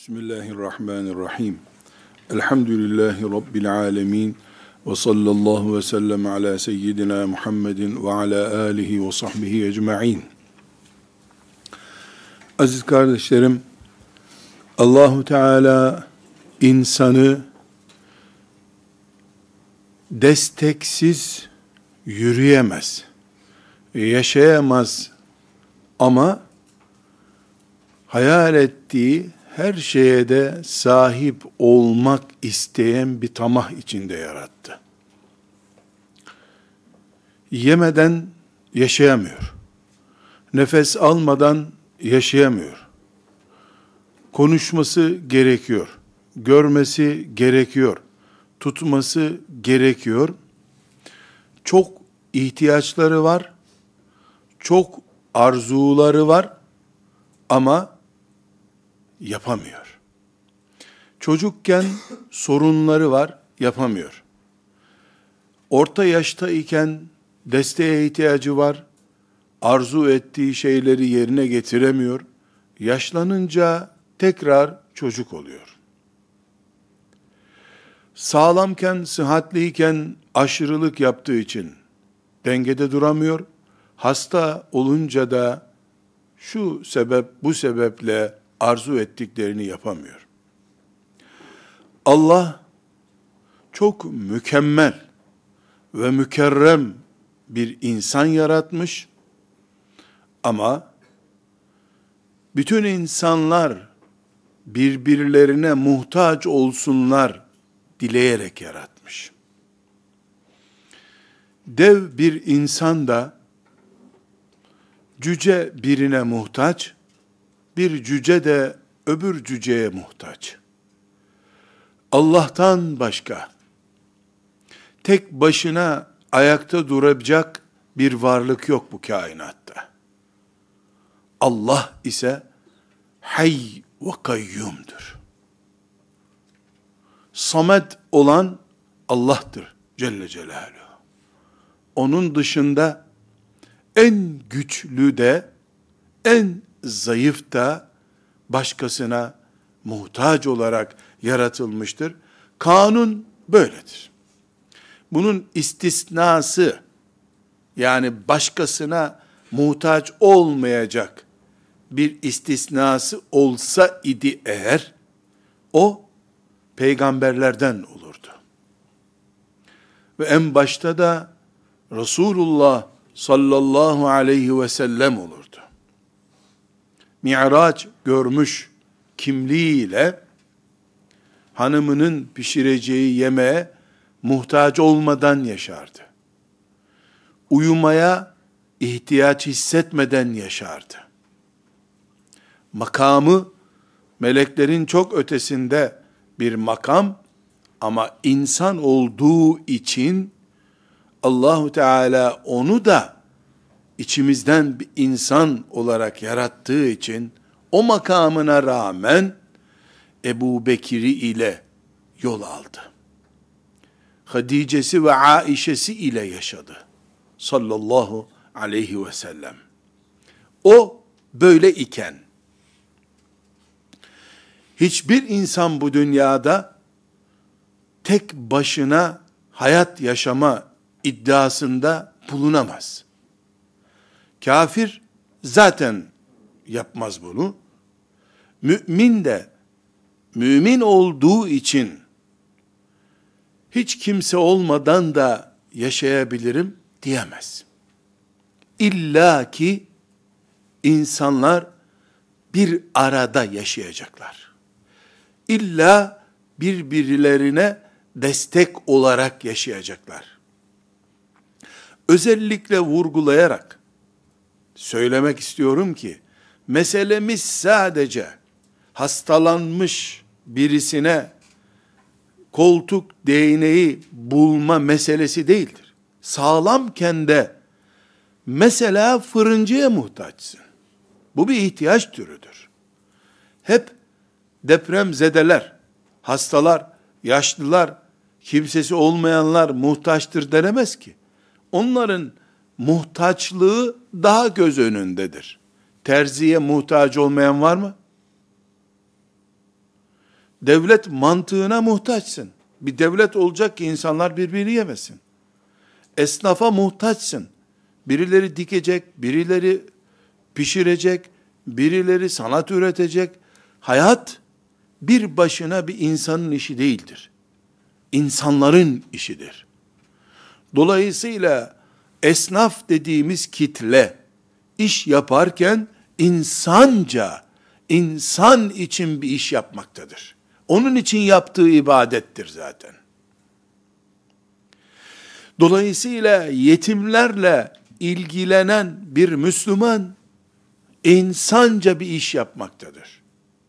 Bismillahirrahmanirrahim. Elhamdülillahi Rabbil alemin. Ve sallallahu ve sellem ala seyyidina Muhammedin ve ala alihi ve sahbihi ecma'in. Aziz kardeşlerim, Allahu Teala insanı desteksiz yürüyemez, yaşayamaz ama hayal ettiği her şeye de sahip olmak isteyen bir tamah içinde yarattı. Yemeden yaşayamıyor. Nefes almadan yaşayamıyor. Konuşması gerekiyor. Görmesi gerekiyor. Tutması gerekiyor. Çok ihtiyaçları var. Çok arzuları var ama yapamıyor. Çocukken sorunları var, yapamıyor. Orta yaşta iken desteğe ihtiyacı var, arzu ettiği şeyleri yerine getiremiyor. Yaşlanınca tekrar çocuk oluyor. Sağlamken, sıhhatliyken aşırılık yaptığı için dengede duramıyor. Hasta olunca da şu sebep, bu sebeple arzu ettiklerini yapamıyor. Allah çok mükemmel ve mükerrem bir insan yaratmış ama bütün insanlar birbirlerine muhtaç olsunlar dileyerek yaratmış. Dev bir insan da cüce birine muhtaç, bir cüce de öbür cüceye muhtaç. Allah'tan başka, tek başına ayakta duracak bir varlık yok bu kainatta. Allah ise hayy ve kayyumdur. Samet olan Allah'tır Celle Celaluhu. Onun dışında en güçlü de, en zayıf da başkasına muhtaç olarak yaratılmıştır. Kanun böyledir. Bunun istisnası, yani başkasına muhtaç olmayacak bir istisnası olsa idi eğer, o peygamberlerden olurdu. Ve en başta da Resulullah sallallahu aleyhi ve sellem olurdu. Mi'raç görmüş kimliğiyle hanımının pişireceği yemeğe muhtaç olmadan yaşardı. Uyumaya ihtiyaç hissetmeden yaşardı. Makamı meleklerin çok ötesinde bir makam ama insan olduğu için Allahu Teala onu da içimizden bir insan olarak yarattığı için o makamına rağmen Ebu Bekir'i ile yol aldı. Hadice'si ve Aişe'si ile yaşadı. Sallallahu aleyhi ve sellem. O böyle iken, hiçbir insan bu dünyada tek başına hayat yaşama iddiasında bulunamaz. Kafir zaten yapmaz bunu. Mümin de mümin olduğu için hiç kimse olmadan da yaşayabilirim diyemez. İlla ki insanlar bir arada yaşayacaklar. İlla birbirlerine destek olarak yaşayacaklar. Özellikle vurgulayarak söylemek istiyorum ki, meselemiz sadece hastalanmış birisine koltuk değneği bulma meselesi değildir. Sağlamken de mesela fırıncıya muhtaçsın. Bu bir ihtiyaç türüdür. Hep depremzedeler, hastalar, yaşlılar, kimsesi olmayanlar muhtaçtır denemez ki. Onların muhtaçlığı daha göz önündedir. Terziye muhtaç olmayan var mı? devlet mantığına muhtaçsın. Bir devlet olacak ki insanlar birbirini yemesin. Esnafa muhtaçsın. Birileri dikecek, birileri pişirecek, birileri sanat üretecek. Hayat bir başına bir insanın işi değildir. İnsanların işidir. Dolayısıyla esnaf dediğimiz kitle iş yaparken insanca, insan için bir iş yapmaktadır. Onun için yaptığı ibadettir zaten. Dolayısıyla yetimlerle ilgilenen bir Müslüman insanca bir iş yapmaktadır.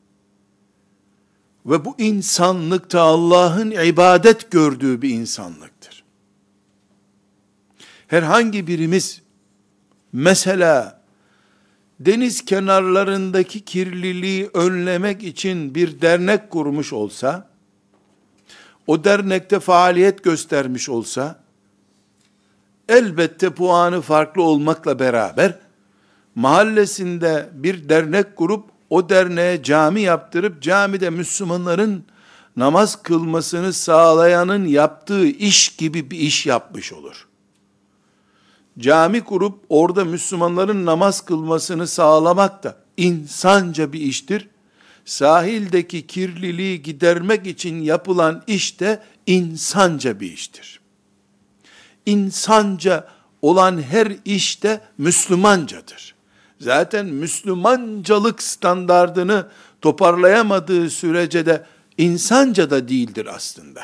Ve bu insanlıkta Allah'ın ibadet gördüğü bir insanlıktır. Herhangi birimiz mesela deniz kenarlarındaki kirliliği önlemek için bir dernek kurmuş olsa, o dernekte faaliyet göstermiş olsa, elbette puanı farklı olmakla beraber, mahallesinde bir dernek kurup, o derneğe cami yaptırıp, camide Müslümanların namaz kılmasını sağlayanın yaptığı iş gibi bir iş yapmış olur. Cami kurup, orada Müslümanların namaz kılmasını sağlamak da insanca bir iştir. Sahildeki kirliliği gidermek için yapılan iş de insanca bir iştir. İnsanca olan her iş de Müslümancadır. Zaten Müslümancalık standardını toparlayamadığı sürece de insanca da değildir aslında.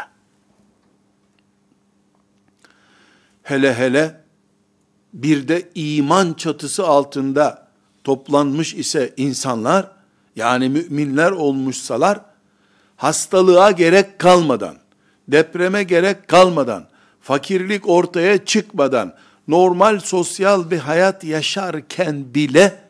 Hele hele bir de iman çatısı altında toplanmış ise insanlar, yani müminler olmuşsalar, hastalığa gerek kalmadan, depreme gerek kalmadan, fakirlik ortaya çıkmadan, normal sosyal bir hayat yaşarken bile,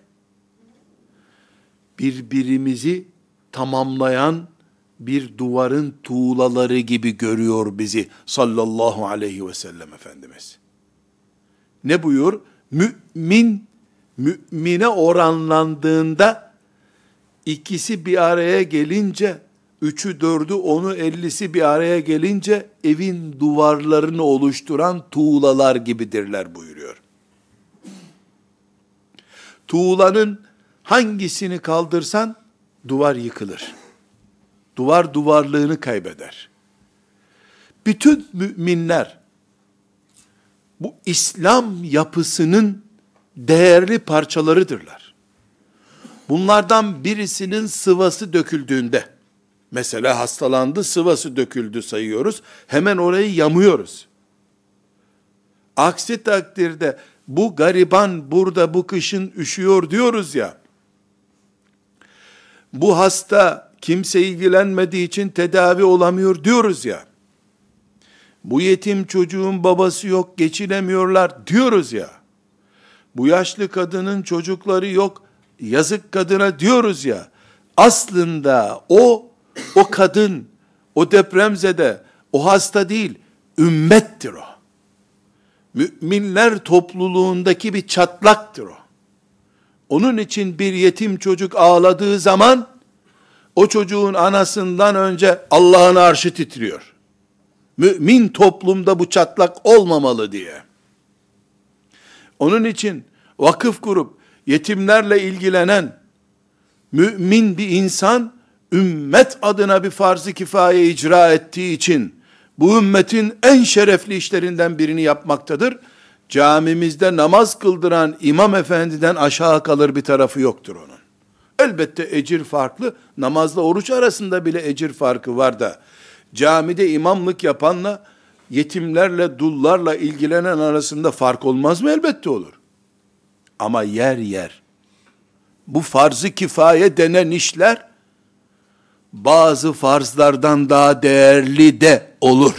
birbirimizi tamamlayan bir duvarın tuğlaları gibi görüyor bizi sallallahu aleyhi ve sellem Efendimiz. Ne buyur? Mümine oranlandığında, ikisi bir araya gelince, 3'ü 4'ü 10'u 50'si bir araya gelince, evin duvarlarını oluşturan tuğlalar gibidirler buyuruyor. Tuğlanın hangisini kaldırsan, duvar yıkılır. Duvar duvarlığını kaybeder. Bütün müminler, bu İslam yapısının değerli parçalarıdırlar. Bunlardan birisinin sıvası döküldüğünde, mesela hastalandı, sıvası döküldü sayıyoruz, hemen orayı yamıyoruz. Aksi takdirde, bu gariban burada bu kışın üşüyor diyoruz ya, bu hasta kimse ilgilenmediği için tedavi olamıyor diyoruz ya, bu yetim çocuğun babası yok, geçinemiyorlar diyoruz ya, bu yaşlı kadının çocukları yok, yazık kadına diyoruz ya, aslında o kadın, o depremzede, o hasta değil, ümmettir o. Müminler topluluğundaki bir çatlaktır o. Onun için bir yetim çocuk ağladığı zaman, o çocuğun anasından önce Allah'ın arşı titriyor. Mümin toplumda bu çatlak olmamalı diye. Onun için vakıf kurup yetimlerle ilgilenen mümin bir insan, ümmet adına bir farz-ı kifaye icra ettiği için, bu ümmetin en şerefli işlerinden birini yapmaktadır. Camimizde namaz kıldıran imam efendiden aşağı kalır bir tarafı yoktur onun. Elbette ecir farklı, namazla oruç arasında bile ecir farkı var da, camide imamlık yapanla, yetimlerle, dullarla ilgilenen arasında fark olmaz mı? Elbette olur. Ama yer yer, bu farz-ı kifaye denen işler, bazı farzlardan daha değerli de olur.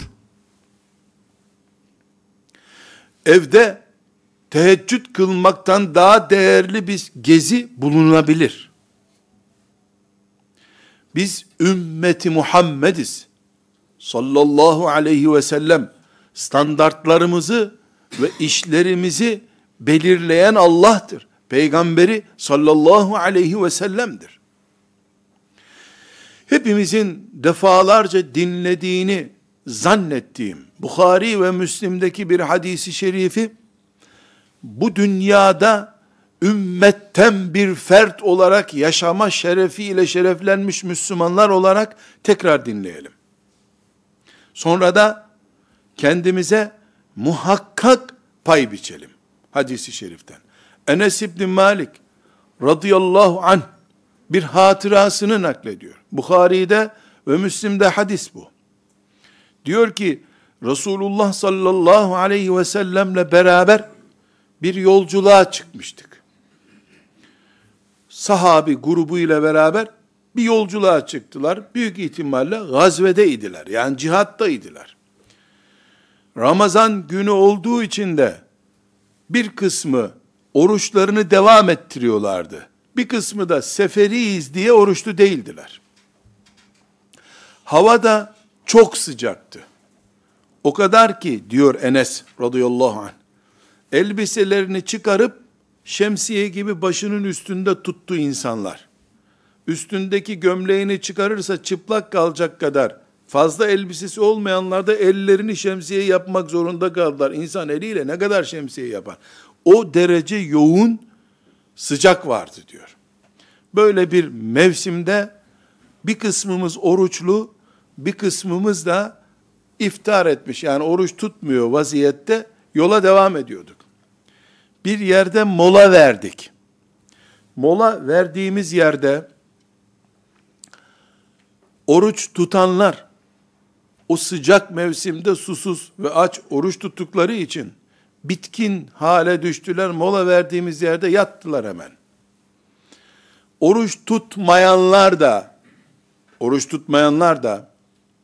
Evde teheccüd kılmaktan daha değerli bir gezi bulunabilir. Biz ümmeti Muhammediz sallallahu aleyhi ve sellem, standartlarımızı ve işlerimizi belirleyen Allah'tır. Peygamberi sallallahu aleyhi ve sellem'dir. hepimizin defalarca dinlediğini zannettiğim Bukhari ve Müslim'deki bir hadisi şerifi, bu dünyada ümmetten bir fert olarak yaşama şerefiyle şereflenmiş Müslümanlar olarak tekrar dinleyelim. Sonra da kendimize muhakkak pay biçelim. Hadis-i şeriften. Enes İbn Malik radıyallahu anh bir hatırasını naklediyor. Bukhari'de ve Müslim'de hadis bu. Diyor ki Resulullah sallallahu aleyhi ve sellemle beraber bir yolculuğa çıkmıştık. Sahabi grubuyla beraber bir yolculuğa çıktılar. Büyük ihtimalle gazvedeydiler. Yani cihattaydılar. Ramazan günü olduğu için de bir kısmı oruçlarını devam ettiriyorlardı. Bir kısmı da seferiyiz diye oruçlu değildiler. Hava da çok sıcaktı. O kadar ki diyor Enes radıyallahu anh, elbiselerini çıkarıp şemsiye gibi başının üstünde tuttu insanlar. Üstündeki gömleğini çıkarırsa çıplak kalacak kadar fazla elbisesi olmayanlar da ellerini şemsiye yapmak zorunda kaldılar. İnsan eliyle ne kadar şemsiye yapar? O derece yoğun sıcak vardı diyor. Böyle bir mevsimde bir kısmımız oruçlu, bir kısmımız da iftar etmiş. Yani oruç tutmuyor vaziyette yola devam ediyorduk. Bir yerde mola verdik. Mola verdiğimiz yerde oruç tutanlar o sıcak mevsimde susuz ve aç oruç tuttukları için bitkin hale düştüler. Mola verdiğimiz yerde yattılar hemen. Oruç tutmayanlar da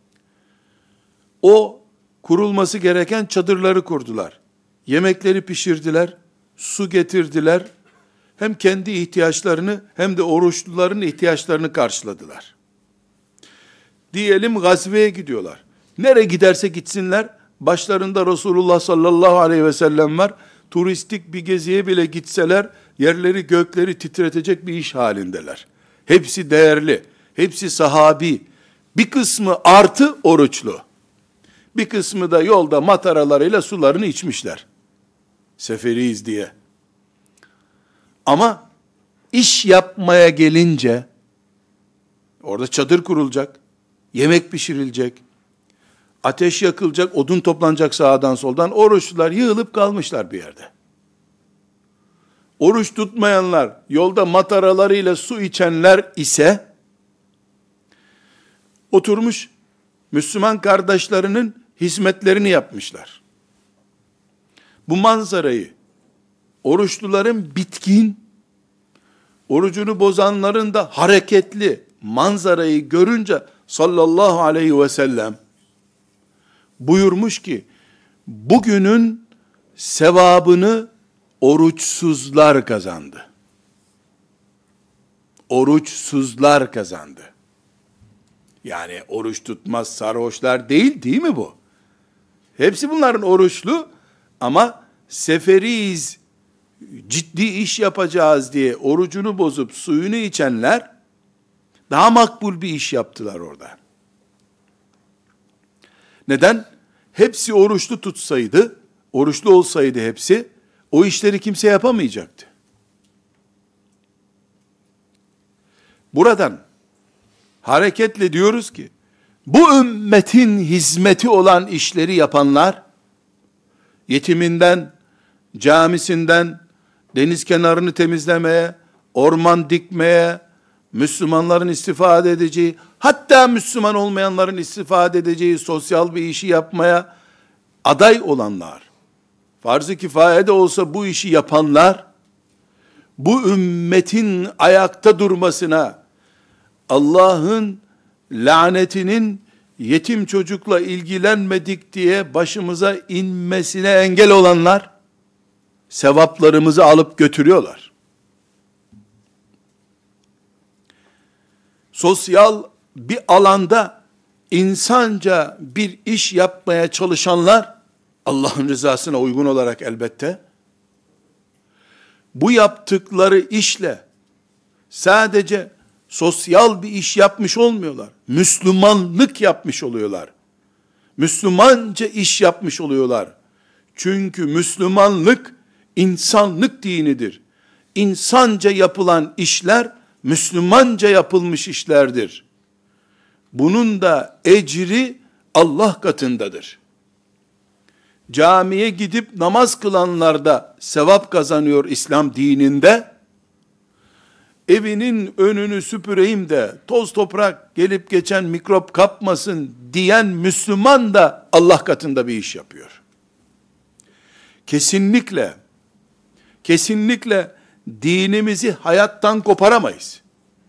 o kurulması gereken çadırları kurdular. Yemekleri pişirdiler, su getirdiler. Hem kendi ihtiyaçlarını hem de oruçluların ihtiyaçlarını karşıladılar. Diyelim gazveye gidiyorlar. Nereye giderse gitsinler, başlarında Resulullah sallallahu aleyhi ve sellem var. Turistik bir geziye bile gitseler, yerleri gökleri titretecek bir iş halindeler. Hepsi değerli, hepsi sahabi. Bir kısmı artı oruçlu. Bir kısmı da yolda mataralarıyla sularını içmişler. Seferiyiz diye. Ama iş yapmaya gelince, orada çadır kurulacak, yemek pişirilecek, ateş yakılacak, odun toplanacak sağdan soldan, oruçlular yığılıp kalmışlar bir yerde. Oruç tutmayanlar, yolda mataralarıyla su içenler ise, oturmuş, Müslüman kardeşlerinin hizmetlerini yapmışlar. Bu manzarayı, oruçluların bitkin, orucunu bozanların da hareketli manzarayı görünce sallallahu aleyhi ve sellem buyurmuş ki, bugünün sevabını oruçsuzlar kazandı. Oruçsuzlar kazandı. Yani oruç tutmaz sarhoşlar değil mi bu? Hepsi bunların oruçlu ama seferiyiz, ciddi iş yapacağız diye orucunu bozup suyunu içenler daha makbul bir iş yaptılar orada. Neden? Hepsi oruçlu tutsaydı, oruçlu olsaydı hepsi, o işleri kimse yapamayacaktı. Buradan hareketle diyoruz ki, bu ümmetin hizmeti olan işleri yapanlar, yetiminden, camisinden, deniz kenarını temizlemeye, orman dikmeye, Müslümanların istifade edeceği, hatta Müslüman olmayanların istifade edeceği sosyal bir işi yapmaya aday olanlar, farz-ı kifaye de olsa bu işi yapanlar, bu ümmetin ayakta durmasına, Allah'ın lanetinin yetim çocukla ilgilenmedik diye başımıza inmesine engel olanlar, sevaplarımızı alıp götürüyorlar. Sosyal bir alanda insanca bir iş yapmaya çalışanlar, Allah'ın rızasına uygun olarak elbette, bu yaptıkları işle sadece sosyal bir iş yapmış olmuyorlar. Müslümanlık yapmış oluyorlar. Müslümanca iş yapmış oluyorlar. Çünkü Müslümanlık insanlık dinidir. İnsanca yapılan işler Müslümanca yapılmış işlerdir. Bunun da ecri Allah katındadır. Camiye gidip namaz kılanlar da sevap kazanıyor İslam dininde. Evinin önünü süpüreyim de toz toprak gelip geçen mikrop kapmasın diyen Müslüman da Allah katında bir iş yapıyor. Kesinlikle dinimizi hayattan koparamayız.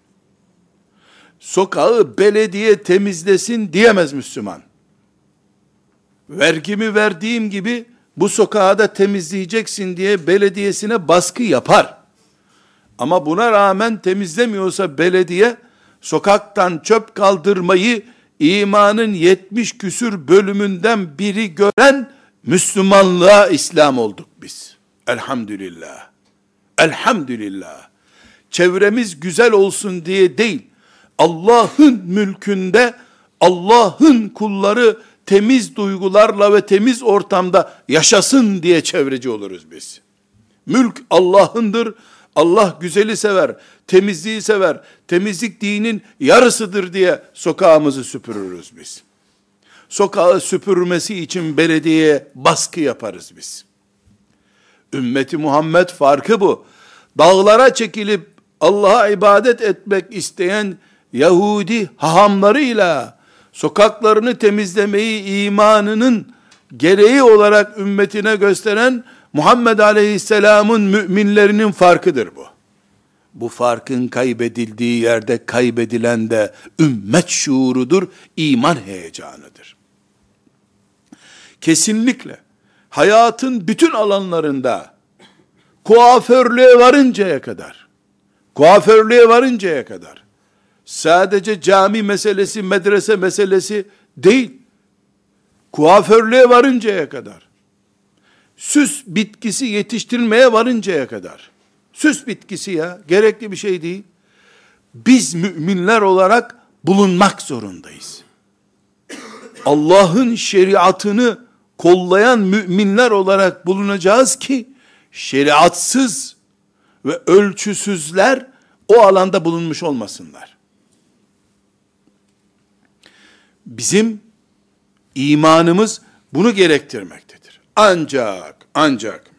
Sokağı belediye temizlesin diyemez Müslüman. Vergimi verdiğim gibi bu sokağı da temizleyeceksin diye belediyesine baskı yapar. Ama buna rağmen temizlemiyorsa belediye, sokaktan çöp kaldırmayı imanın 70 küsür bölümünden biri gören Müslümanlığa İslam olduk biz. Elhamdülillah. Elhamdülillah. Çevremiz güzel olsun diye değil, Allah'ın mülkünde Allah'ın kulları temiz duygularla ve temiz ortamda yaşasın diye çevreci oluruz biz. Mülk Allah'ındır. Allah güzeli sever, temizliği sever. Temizlik dinin yarısıdır diye sokağımızı süpürürüz biz. Sokağı süpürmesi için belediyeye baskı yaparız biz. Ümmeti Muhammed farkı bu. Dağlara çekilip Allah'a ibadet etmek isteyen Yahudi hahamlarıyla sokaklarını temizlemeyi imanının gereği olarak ümmetine gösteren Muhammed Aleyhisselam'ın müminlerinin farkıdır bu. Bu farkın kaybedildiği yerde kaybedilen de ümmet şuurudur, iman heyecanıdır. Kesinlikle hayatın bütün alanlarında kuaförlüğe varıncaya kadar sadece cami meselesi, medrese meselesi değil, kuaförlüğe varıncaya kadar, süs bitkisi yetiştirmeye varıncaya kadar, süs bitkisi ya, gerekli bir şey değil, biz müminler olarak bulunmak zorundayız. Allah'ın şeriatını kollayan müminler olarak bulunacağız ki, şeriatsız ve ölçüsüzler o alanda bulunmuş olmasınlar. Bizim imanımız bunu gerektirmektedir. Ancak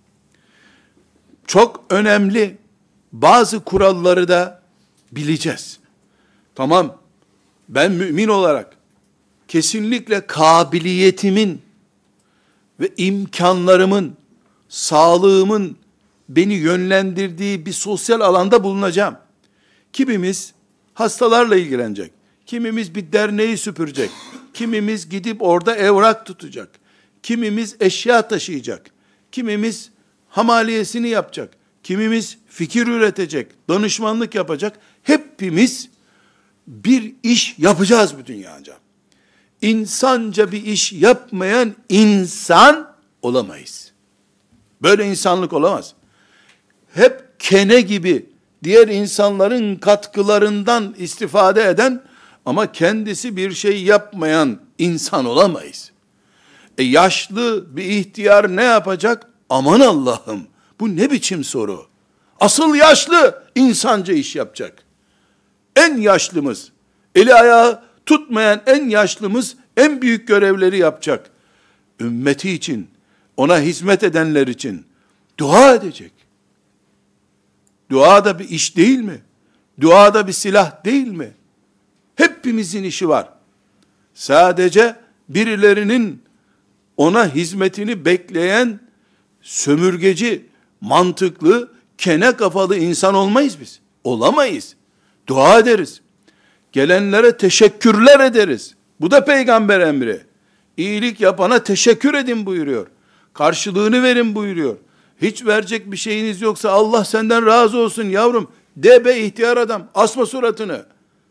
çok önemli bazı kuralları da bileceğiz. Tamam, ben mümin olarak kesinlikle kabiliyetimin ve imkanlarımın, sağlığımın beni yönlendirdiği bir sosyal alanda bulunacağım. Kimimiz hastalarla ilgilenecek, kimimiz bir derneği süpürecek, kimimiz gidip orada evrak tutacak, kimimiz eşya taşıyacak, kimimiz hamaliyesini yapacak, kimimiz fikir üretecek, danışmanlık yapacak. Hepimiz bir iş yapacağız bu dünyada. İnsanca bir iş yapmayan insan olamayız. Böyle insanlık olamaz. Hep kene gibi diğer insanların katkılarından istifade eden ama kendisi bir şey yapmayan insan olamayız. Yaşlı bir ihtiyar ne yapacak? Aman Allah'ım, bu ne biçim soru? Asıl yaşlı insanca iş yapacak. En yaşlımız, eli ayağı tutmayan en yaşlımız en büyük görevleri yapacak. Ümmeti için, ona hizmet edenler için dua edecek. Dua da bir iş değil mi? Dua da bir silah değil mi? Hepimizin işi var. Sadece birilerinin ona hizmetini bekleyen sömürgeci, mantıklı, kene kafalı insan olmayız biz. Olamayız. Dua ederiz. Gelenlere teşekkürler ederiz. Bu da peygamber emri. İyilik yapana teşekkür edin buyuruyor. Karşılığını verin buyuruyor. Hiç verecek bir şeyiniz yoksa Allah senden razı olsun yavrum. De be ihtiyar adam. Asma suratını.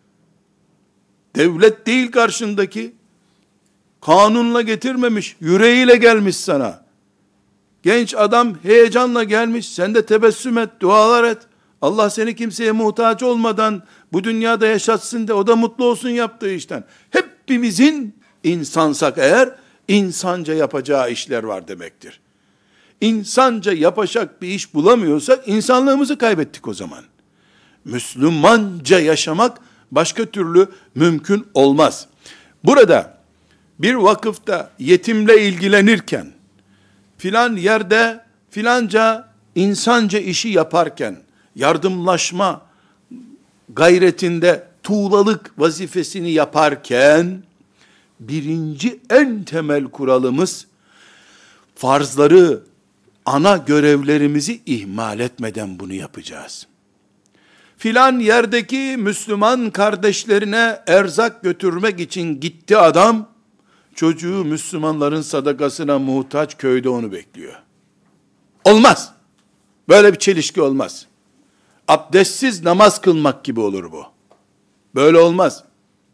Devlet değil karşındaki. Kanunla getirmemiş. Yüreğiyle gelmiş sana. Genç adam heyecanla gelmiş. Sen de tebessüm et, dualar et. Allah seni kimseye muhtaç olmadan bu dünyada yaşatsın de o da mutlu olsun yaptığı işten. Hepimizin insansak eğer insanca yapacağı işler var demektir. İnsanca yapacak bir iş bulamıyorsak insanlığımızı kaybettik o zaman. Müslümanca yaşamak başka türlü mümkün olmaz. Burada bir vakıfta yetimle ilgilenirken, filan yerde filanca insanca işi yaparken, yardımlaşma gayretinde tuğlalık vazifesini yaparken, birinci en temel kuralımız, farzları, ana görevlerimizi ihmal etmeden bunu yapacağız. Filan yerdeki Müslüman kardeşlerine erzak götürmek için gitti adam, çocuğu Müslümanların sadakasına muhtaç, köyde onu bekliyor. Olmaz. Böyle bir çelişki olmaz. Abdestsiz namaz kılmak gibi olur bu. Böyle olmaz.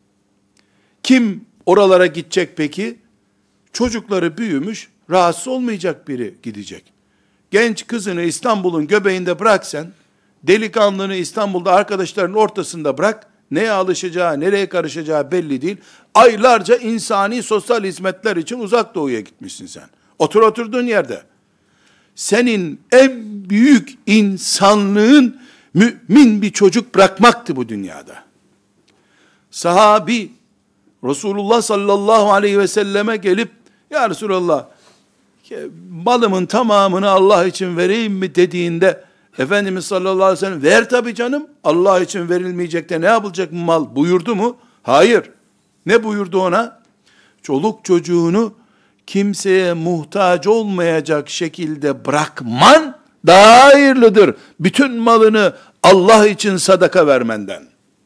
Kim oralara gidecek peki? Çocukları büyümüş, rahatsız olmayacak biri gidecek. Genç kızını İstanbul'un göbeğinde bırak sen, delikanlını İstanbul'da arkadaşlarının ortasında bırak, neye alışacağı, nereye karışacağı belli değil. Aylarca insani sosyal hizmetler için uzak doğuya gitmişsin sen. Oturduğun yerde. Senin en büyük insanlığın mümin bir çocuk bırakmaktı bu dünyada. Sahabi Resulullah sallallahu aleyhi ve selleme gelip, ya Resulallah malımın tamamını Allah için vereyim mi dediğinde, Efendimiz sallallahu aleyhi ve sellem ver tabii canım, Allah için verilmeyecek de ne yapılacak bu mal buyurdu mu? Hayır. Ne buyurdu ona? Çoluk çocuğunu kimseye muhtaç olmayacak şekilde bırakman daha hayırlıdır, bütün malını Allah için sadaka vermenden.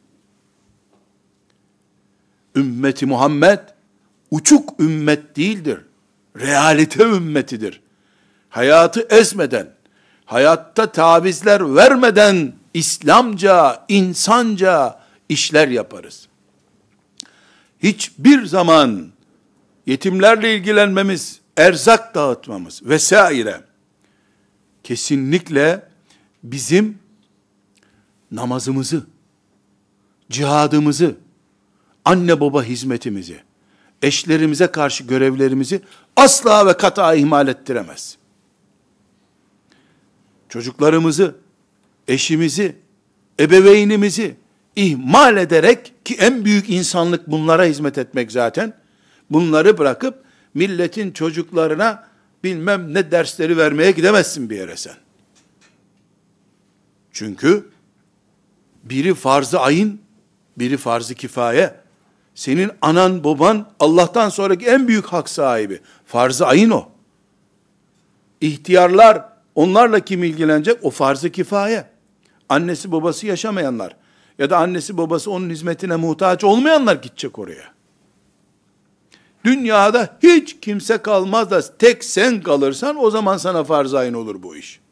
Ümmeti Muhammed uçuk ümmet değildir. Realite ümmetidir. Hayatı ezmeden, hayatta tavizler vermeden İslamca, insanca işler yaparız. Hiçbir zaman yetimlerle ilgilenmemiz, erzak dağıtmamız vesaire kesinlikle bizim namazımızı, cihadımızı, anne baba hizmetimizi, eşlerimize karşı görevlerimizi asla ve kata ihmal ettiremez. Çocuklarımızı, eşimizi, ebeveynimizi ihmal ederek, ki en büyük insanlık bunlara hizmet etmek zaten, bunları bırakıp milletin çocuklarına bilmem ne dersleri vermeye gidemezsin bir yere sen. Çünkü biri farz-ı ayın, biri farz-ı kifaye. Senin anan baban Allah'tan sonraki en büyük hak sahibi. Farz-ı ayın o. İhtiyarlar, onlarla kim ilgilenecek? O farz-ı kifaye. Annesi babası yaşamayanlar ya da annesi babası onun hizmetine muhtaç olmayanlar gidecek oraya. Dünyada hiç kimse kalmaz da tek sen kalırsan o zaman sana farz-ı ayın olur bu iş.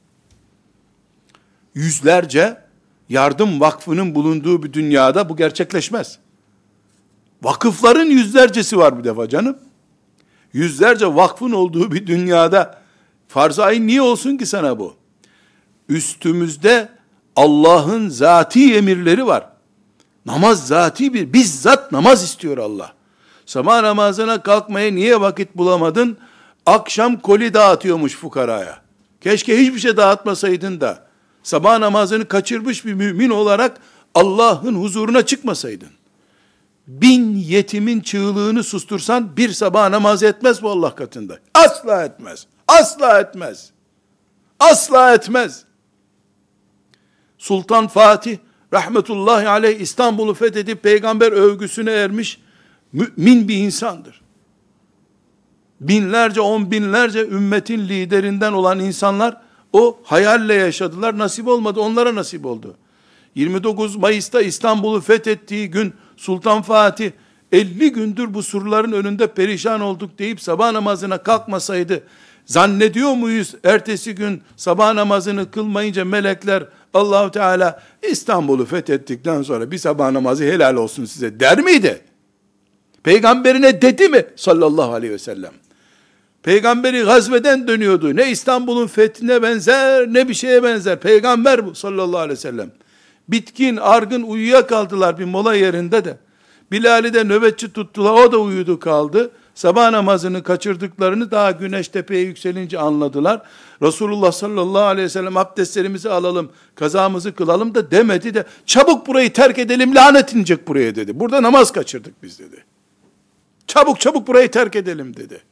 Yüzlerce yardım vakfının bulunduğu bir dünyada bu gerçekleşmez. Vakıfların yüzlercesi var bir defa canım. Yüzlerce vakfın olduğu bir dünyada farz-ı ayın niye olsun ki sana bu? Üstümüzde Allah'ın zati emirleri var. Namaz zati bir, bizzat namaz istiyor Allah. Sabah namazına kalkmaya niye vakit bulamadın? Akşam koli dağıtıyormuş fukaraya. Keşke hiçbir şey dağıtmasaydın da sabah namazını kaçırmış bir mümin olarak Allah'ın huzuruna çıkmasaydın. 1000 yetimin çığlığını sustursan bir sabah namazı etmez bu Allah katında. Asla etmez. Asla etmez. Asla etmez. Sultan Fatih rahmetullahi aleyh İstanbul'u fethedip peygamber övgüsüne ermiş mümin bir insandır. Binlerce, on binlerce ümmetin liderinden olan insanlar o hayalle yaşadılar. Nasip olmadı. Onlara nasip oldu. 29 Mayıs'ta İstanbul'u fethettiği gün Sultan Fatih 50 gündür bu surların önünde perişan olduk deyip sabah namazına kalkmasaydı, zannediyor muyuz ertesi gün sabah namazını kılmayınca melekler Allah-u Teala İstanbul'u fethettikten sonra bir sabah namazı helal olsun size der miydi? Peygamberine dedi mi sallallahu aleyhi ve sellem? Peygamberi gazveden dönüyordu. Ne İstanbul'un fethine benzer, ne bir şeye benzer. Peygamber bu sallallahu aleyhi ve sellem. Bitkin, argın uyuyakaldılar bir mola yerinde de. Bilal'i de nöbetçi tuttular. O da uyudu kaldı. Sabah namazını kaçırdıklarını daha güneş tepeye yükselince anladılar. Resulullah sallallahu aleyhi ve sellem abdestlerimizi alalım, kazamızı kılalım da demedi de çabuk burayı terk edelim, lanet inecek buraya dedi. Burada namaz kaçırdık biz dedi. Çabuk çabuk burayı terk edelim dedi.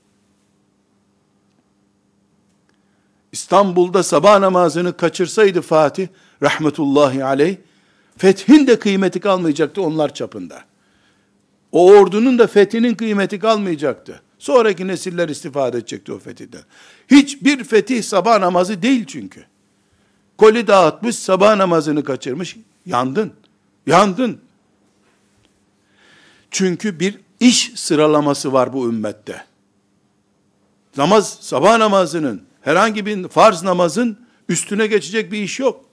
İstanbul'da sabah namazını kaçırsaydı Fatih rahmetullahi aleyh, fethin de kıymeti kalmayacaktı onlar çapında. O ordunun da fethinin kıymeti kalmayacaktı. Sonraki nesiller istifade edecekti o fetihden. Hiçbir fetih sabah namazı değil çünkü. Koli dağıtmış, sabah namazını kaçırmış, yandın. Yandın. Çünkü bir iş sıralaması var bu ümmette. Sabah namazının, herhangi bir farz namazın üstüne geçecek bir iş yok.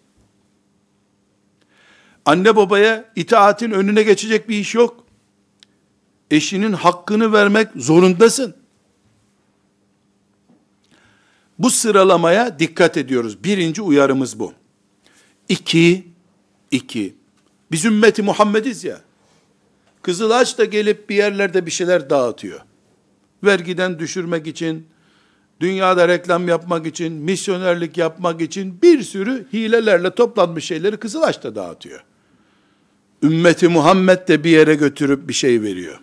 Anne babaya itaatin önüne geçecek bir iş yok. Eşinin hakkını vermek zorundasın. Bu sıralamaya dikkat ediyoruz. Birinci uyarımız bu. İki, biz ümmeti Muhammediz ya. Kızılaç da gelip bir yerlerde bir şeyler dağıtıyor. Vergiden düşürmek için, dünyada reklam yapmak için, misyonerlik yapmak için bir sürü hilelerle toplanmış şeyleri Kızılaç da dağıtıyor. Ümmeti Muhammed de bir yere götürüp bir şey veriyor.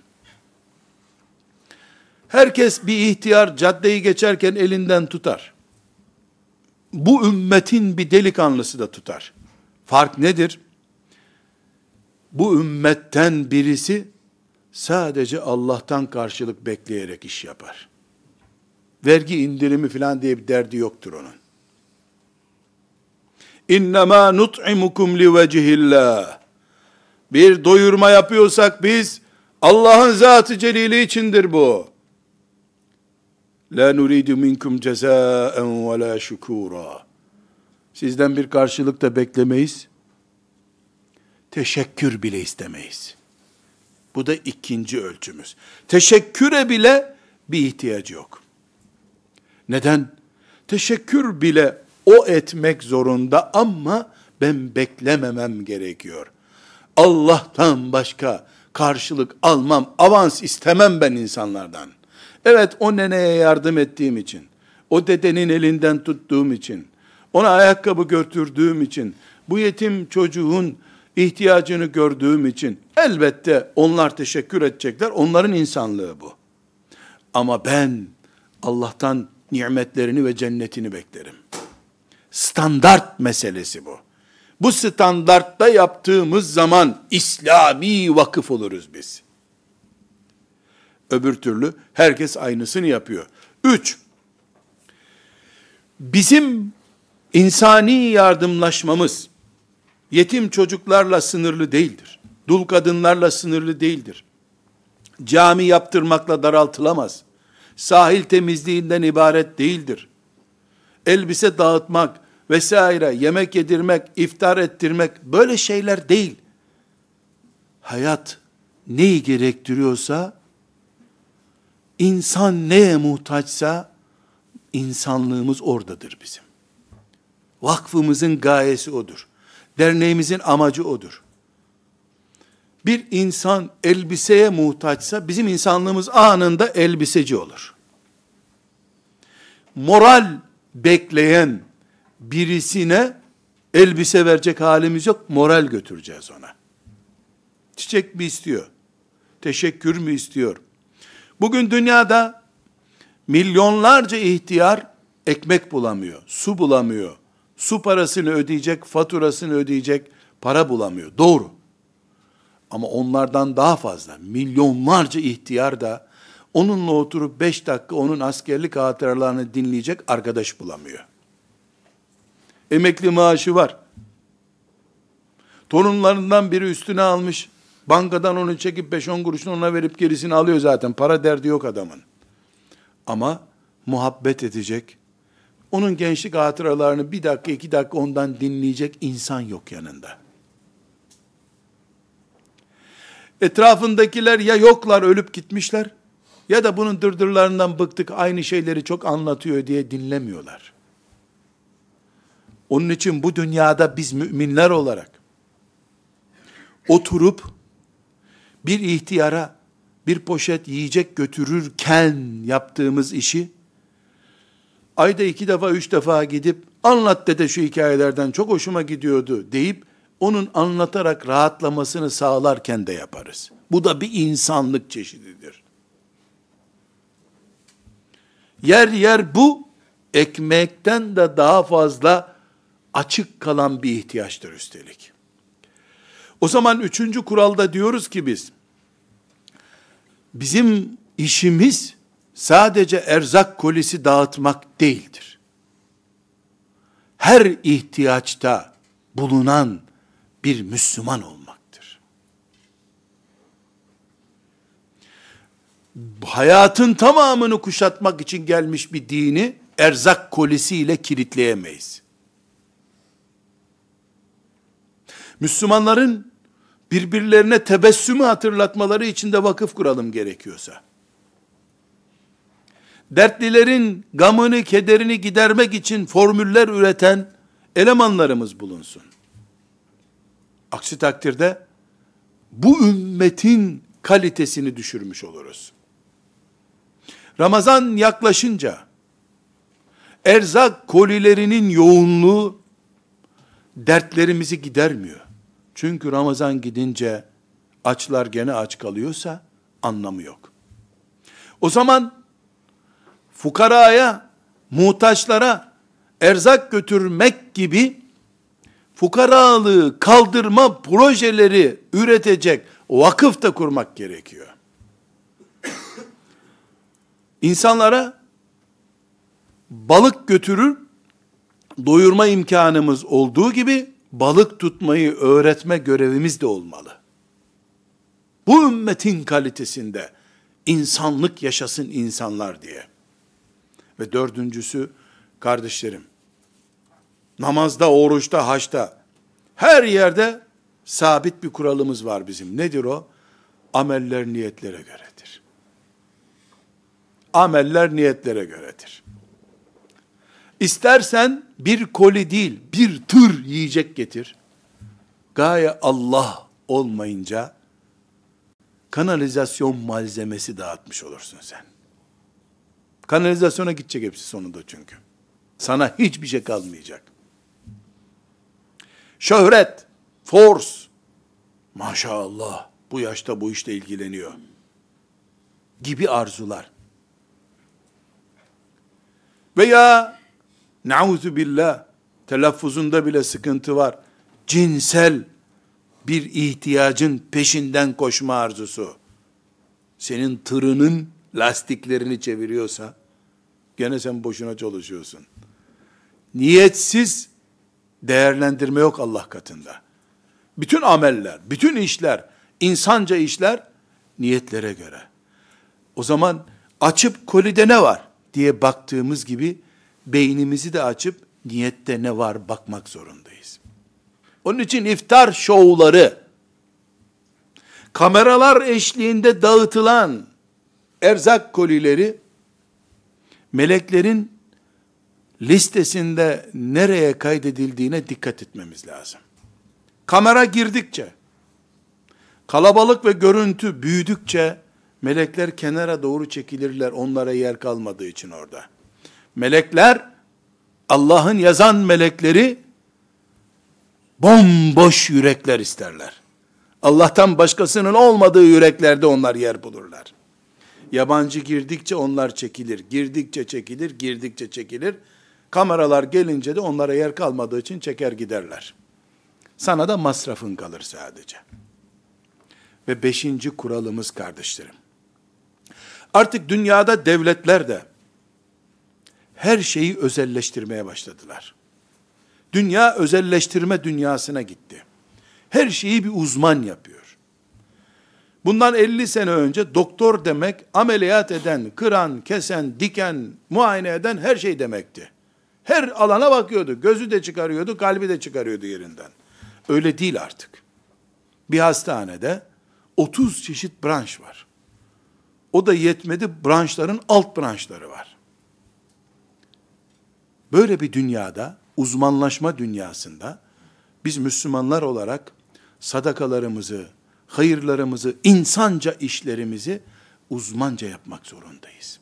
Herkes bir ihtiyar caddeyi geçerken elinden tutar. Bu ümmetin bir delikanlısı da tutar. Fark nedir? Bu ümmetten birisi sadece Allah'tan karşılık bekleyerek iş yapar. Vergi indirimi falan diye bir derdi yoktur onun. İnnemâ nut'imukum livecihillah. Bir doyurma yapıyorsak biz, Allah'ın zat-ı celili içindir bu. La nuridu minkum cezâen ve la şükûrâ. Sizden bir karşılık da beklemeyiz. Teşekkür bile istemeyiz. Bu da ikinci ölçümüz. Teşekküre bile bir ihtiyacı yok. Neden? Teşekkür bile o etmek zorunda ama ben beklememem gerekiyor. Allah'tan başka karşılık almam, avans istemem ben insanlardan. Evet, o neneye yardım ettiğim için, o dedenin elinden tuttuğum için, ona ayakkabı götürdüğüm için, bu yetim çocuğun ihtiyacını gördüğüm için, elbette onlar teşekkür edecekler, onların insanlığı bu. Ama ben Allah'tan nimetlerini ve cennetini beklerim. Standart meselesi bu. Bu standartta yaptığımız zaman İslami vakıf oluruz biz. Öbür türlü herkes aynısını yapıyor. 3. Bizim insani yardımlaşmamız yetim çocuklarla sınırlı değildir. Dul kadınlarla sınırlı değildir. Cami yaptırmakla daraltılamaz. Sahil temizliğinden ibaret değildir. Elbise dağıtmak vesaire, yemek yedirmek, iftar ettirmek böyle şeyler değil. Hayat neyi gerektiriyorsa, insan neye muhtaçsa, insanlığımız oradadır bizim. Vakfımızın gayesi odur. Derneğimizin amacı odur. Bir insan elbiseye muhtaçsa, bizim insanlığımız anında elbiseci olur. Moral bekleyen birisine elbise verecek halimiz yok, moral götüreceğiz ona. Çiçek mi istiyor? Teşekkür mü istiyor? Bugün dünyada milyonlarca ihtiyar ekmek bulamıyor, su bulamıyor, su parasını ödeyecek, faturasını ödeyecek para bulamıyor. Doğru. Ama onlardan daha fazla, milyonlarca ihtiyar da onunla oturup 5 dakika onun askerlik hatıralarını dinleyecek arkadaş bulamıyor. Emekli maaşı var. Torunlarından biri üstüne almış, bankadan onu çekip 5-10 kuruşunu ona verip gerisini alıyor zaten. Para derdi yok adamın. Ama muhabbet edecek, onun gençlik hatıralarını 1 dakika 2 dakika ondan dinleyecek insan yok yanında. Etrafındakiler ya yoklar, ölüp gitmişler, Ya da bunun dırdırlarından bıktık, aynı şeyleri çok anlatıyor diye dinlemiyorlar. Onun için bu dünyada biz müminler olarak oturup bir ihtiyara bir poşet yiyecek götürürken yaptığımız işi ayda 2 defa 3 defa gidip anlat dede şu hikayelerden çok hoşuma gidiyordu deyip onun anlatarak rahatlamasını sağlarken de yaparız. Bu da bir insanlık çeşididir. Yer yer bu ekmekten de daha fazla açık kalan bir ihtiyaçtır üstelik. O zaman 3. kuralda diyoruz ki bizim işimiz sadece erzak kolisi dağıtmak değildir. Her ihtiyaçta bulunan bir Müslüman olmaktır. Hayatın tamamını kuşatmak için gelmiş bir dini erzak kolisiyle kilitleyemeyiz. Müslümanların birbirlerine tebessümü hatırlatmaları için de vakıf kuralım gerekiyorsa. Dertlilerin gamını, kederini gidermek için formüller üreten elemanlarımız bulunsun. Aksi takdirde bu ümmetin kalitesini düşürmüş oluruz. Ramazan yaklaşınca erzak kolilerinin yoğunluğu dertlerimizi gidermiyor. Çünkü Ramazan gidince açlar gene aç kalıyorsa anlamı yok. O zaman fukaraya, muhtaçlara erzak götürmek gibi fukaralığı kaldırma projeleri üretecek vakıf da kurmak gerekiyor. İnsanlara balık götürür, doyurma imkanımız olduğu gibi balık tutmayı öğretme görevimiz de olmalı. Bu ümmetin kalitesinde insanlık yaşasın insanlar diye. Ve 4. kardeşlerim, namazda, oruçta, haçta, her yerde sabit bir kuralımız var bizim. Nedir o? Ameller niyetlere göredir. Ameller niyetlere göredir. İstersen bir koli değil, bir tır yiyecek getir. Gaye Allah olmayınca kanalizasyon malzemesi dağıtmış olursun sen. Kanalizasyona gidecek hepsi sonunda çünkü. Sana hiçbir şey kalmayacak. Şöhret, force, maşallah bu yaşta bu işle ilgileniyor gibi arzular. Veya nauzu billah, telaffuzunda bile sıkıntı var. Cinsel bir ihtiyacın peşinden koşma arzusu. Senin tırının lastiklerini çeviriyorsa, gene sen boşuna çalışıyorsun. Niyetsiz değerlendirme yok Allah katında. Bütün ameller, bütün işler, insanca işler niyetlere göre. O zaman açıp kolide ne var diye baktığımız gibi beynimizi de açıp niyette ne var bakmak zorundayız. Onun için iftar şovları, kameralar eşliğinde dağıtılan erzak kolileri, meleklerin listesinde nereye kaydedildiğine dikkat etmemiz lazım. Kamera girdikçe, kalabalık ve görüntü büyüdükçe, melekler kenara doğru çekilirler, onlara yer kalmadığı için orada. Melekler, Allah'ın yazan melekleri, bomboş yürekler isterler. Allah'tan başkasının olmadığı yüreklerde onlar yer bulurlar. Yabancı girdikçe onlar çekilir, girdikçe çekilir, girdikçe çekilir. Kameralar gelince de onlara yer kalmadığı için çeker giderler. Sana da masrafın kalır sadece. Ve 5. kuralımız kardeşlerim. Artık dünyada devletler de her şeyi özelleştirmeye başladılar. Dünya özelleştirme dünyasına gitti. Her şeyi bir uzman yapıyor. Bundan 50 sene önce doktor demek ameliyat eden, kıran, kesen, diken, muayene eden her şey demekti. Her alana bakıyordu. Gözü de çıkarıyordu, kalbi de çıkarıyordu yerinden. Öyle değil artık. Bir hastanede 30 çeşit branş var. O da yetmedi, branşların alt branşları var. Böyle bir dünyada, uzmanlaşma dünyasında, biz Müslümanlar olarak sadakalarımızı, hayırlarımızı, insanca işlerimizi uzmanca yapmak zorundayız.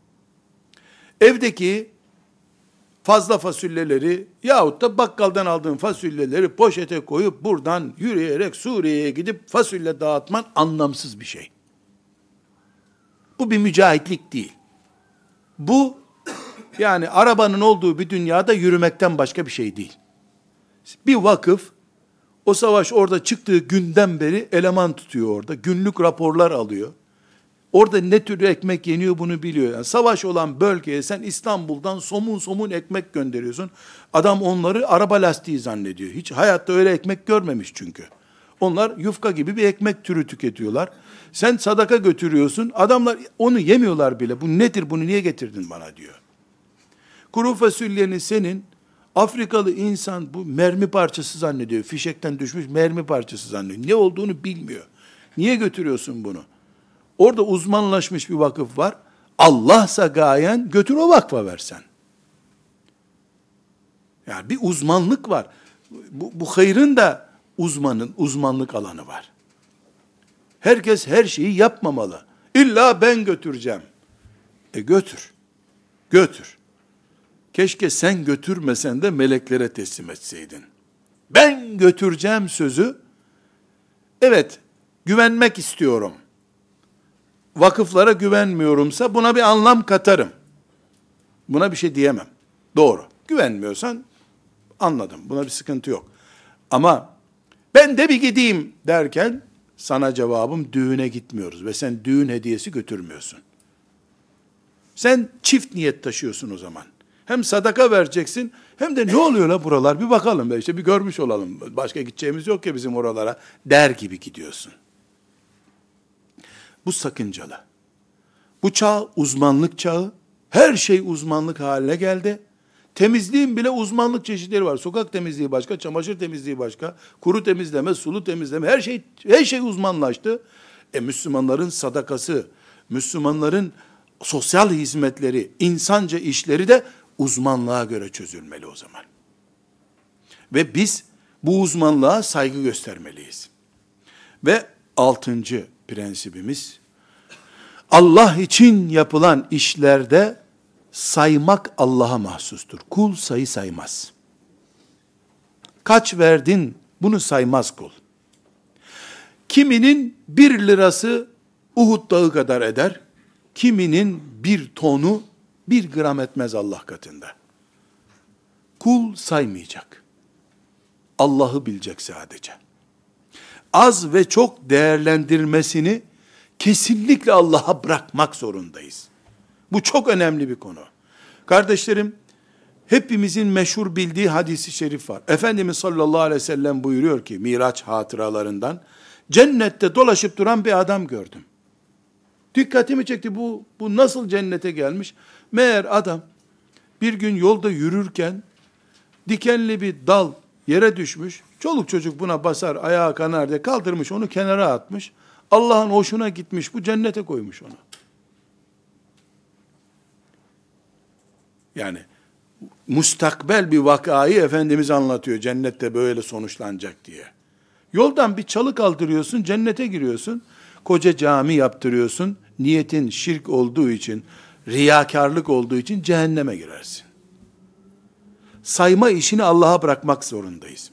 Evdeki fazla fasulyeleri yahut da bakkaldan aldığın fasulyeleri poşete koyup buradan yürüyerek Suriye'ye gidip fasulye dağıtman anlamsız bir şey. Bu bir mücahitlik değil. Bu yani arabanın olduğu bir dünyada yürümekten başka bir şey değil. Bir vakıf o savaş orada çıktığı günden beri eleman tutuyor orada. Günlük raporlar alıyor. Orada ne tür ekmek yeniyor bunu biliyor. Yani savaş olan bölgeye sen İstanbul'dan somun somun ekmek gönderiyorsun. Adam onları araba lastiği zannediyor. Hiç hayatta öyle ekmek görmemiş çünkü. Onlar yufka gibi bir ekmek türü tüketiyorlar. Sen sadaka götürüyorsun. Adamlar onu yemiyorlar bile. Bu nedir, bunu niye getirdin bana diyor. Kuru fasulyeni senin Afrikalı insan bu mermi parçası zannediyor. Fişekten düşmüş mermi parçası zannediyor. Ne olduğunu bilmiyor. Niye götürüyorsun bunu? Orada uzmanlaşmış bir vakıf var. Allah'sa gayen götür o vakfa versen. Yani bir uzmanlık var. Bu hayrın da uzmanlık alanı var. Herkes her şeyi yapmamalı. İlla ben götüreceğim. Götür. Götür. Keşke sen götürmesen de meleklere teslim etseydin. Ben götüreceğim sözü, evet, güvenmek istiyorum. Vakıflara güvenmiyorumsa buna bir anlam katarım. Buna bir şey diyemem. Doğru. Güvenmiyorsan anladım. Buna bir sıkıntı yok. Ama ben de bir gideyim derken sana cevabım düğüne gitmiyoruz ve sen düğün hediyesi götürmüyorsun. Sen çift niyet taşıyorsun o zaman. Hem sadaka vereceksin, hem de ne oluyor la buralar bir bakalım, işte bir görmüş olalım. Başka gideceğimiz yok ya bizim oralara der gibi gidiyorsun. Bu sakıncalı. Bu çağ uzmanlık çağı. Her şey uzmanlık haline geldi. Temizliğin bile uzmanlık çeşitleri var. Sokak temizliği başka, çamaşır temizliği başka, kuru temizleme, sulu temizleme, her şey uzmanlaştı. Müslümanların sadakası, Müslümanların sosyal hizmetleri, insanca işleri de uzmanlığa göre çözülmeli o zaman. Ve biz bu uzmanlığa saygı göstermeliyiz. Ve 6. prensibimiz, Allah için yapılan işlerde saymak Allah'a mahsustur. Kul sayı saymaz. Kaç verdin bunu saymaz kul. Kiminin 1 lirası Uhud dağı kadar eder, kiminin 1 tonu 1 gram etmez Allah katında. Kul saymayacak. Allah'ı bilecek sadece. Az ve çok değerlendirmesini kesinlikle Allah'a bırakmak zorundayız. Bu çok önemli bir konu. Kardeşlerim, hepimizin meşhur bildiği hadisi şerif var. Efendimiz sallallahu aleyhi ve sellem buyuruyor ki, Miraç hatıralarından, cennette dolaşıp duran bir adam gördüm. Dikkatimi çekti, bu nasıl cennete gelmiş? Meğer adam bir gün yolda yürürken dikenli bir dal yere düşmüş. Çoluk çocuk buna basar, ayağı kanar diye kaldırmış, onu kenara atmış. Allah'ın hoşuna gitmiş, bu cennete koymuş onu. Yani mustakbel bir vakayı Efendimiz anlatıyor, cennette böyle sonuçlanacak diye. Yoldan bir çalı kaldırıyorsun, cennete giriyorsun. Koca cami yaptırıyorsun, niyetin şirk olduğu için, riyakarlık olduğu için cehenneme girersin. Sayma işini Allah'a bırakmak zorundayız.